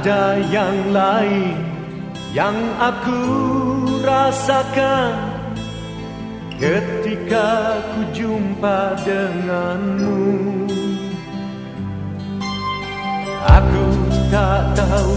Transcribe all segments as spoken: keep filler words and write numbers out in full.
Ada yang lain yang aku rasakan ketika ku jumpa denganmu. Aku tak tahu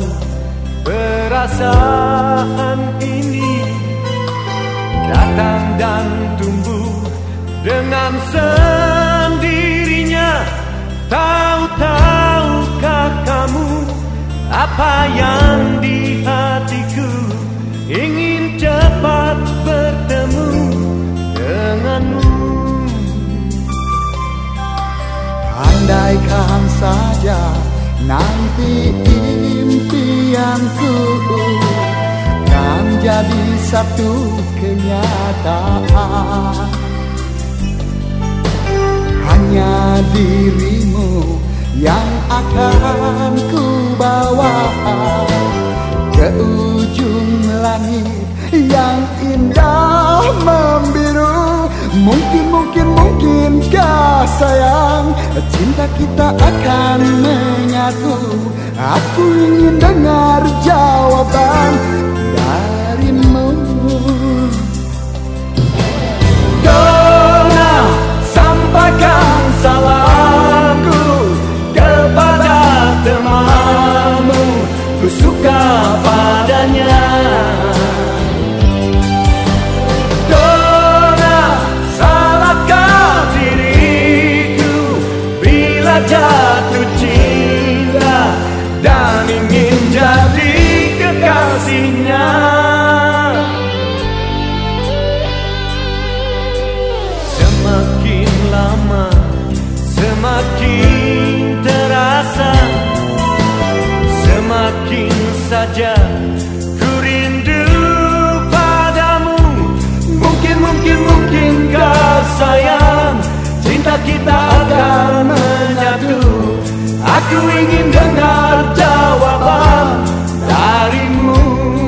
perasaan ini datang dan tumbuh dengan sendirinya. Tahu-tahukah kamu apa yang di hatiku? Ingin cepat bertemu denganmu. Andaikan saja nanti impianku kan jadi satu kenyataan. Hanya dirimu yang akan ku bawa ke ujung langit yang indah membiru. Mungkin, mungkin, mungkinkah sayang cinta kita akan menyatu? Aku ingin dengar jawaban darimu. Dona, sampaikan salamku kepada temanmu, ku suka padanya. Dona, salahkah diriku bila jatuh cinta dan ingin jadi kekasihnya? Semakin lama semakin terasa, semakin saja ku rindu padamu. Mungkin, mungkin, mungkinkah sayang cinta kita akan menyatu? Aku ingin dengar jawaban darimu.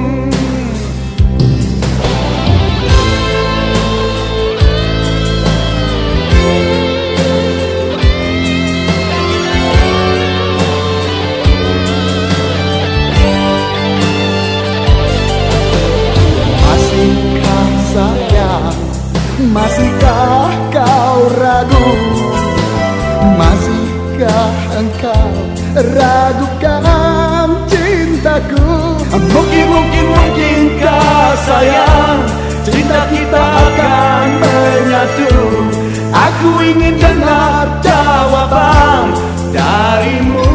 Masihkah kau ragu? Masihkah engkau ragukan cintaku? Mungkin, mungkin, mungkinkah sayang cinta kita akan menyatu? Aku ingin dengar jawaban darimu.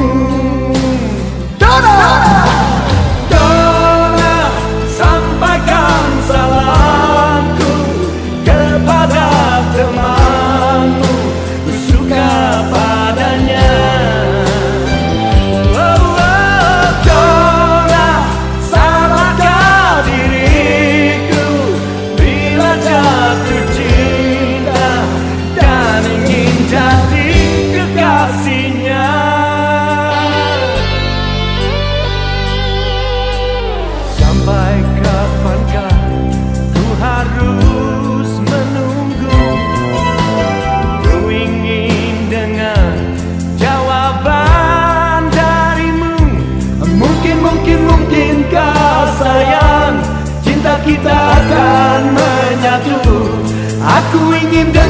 Dona, Dona, sampaikan salamku kepada temanmu, ku suka padanya. Oh, oh, Dona, salahkah diriku bila jatuh cinta dan ingin jadi kekasihnya? Sampai kapankah ku harus menunggu? Ku ingin dengar jawaban darimu. Mungkin, mungkin, mungkinkah sayang cinta kita akan menyatu? Aku ingin dengar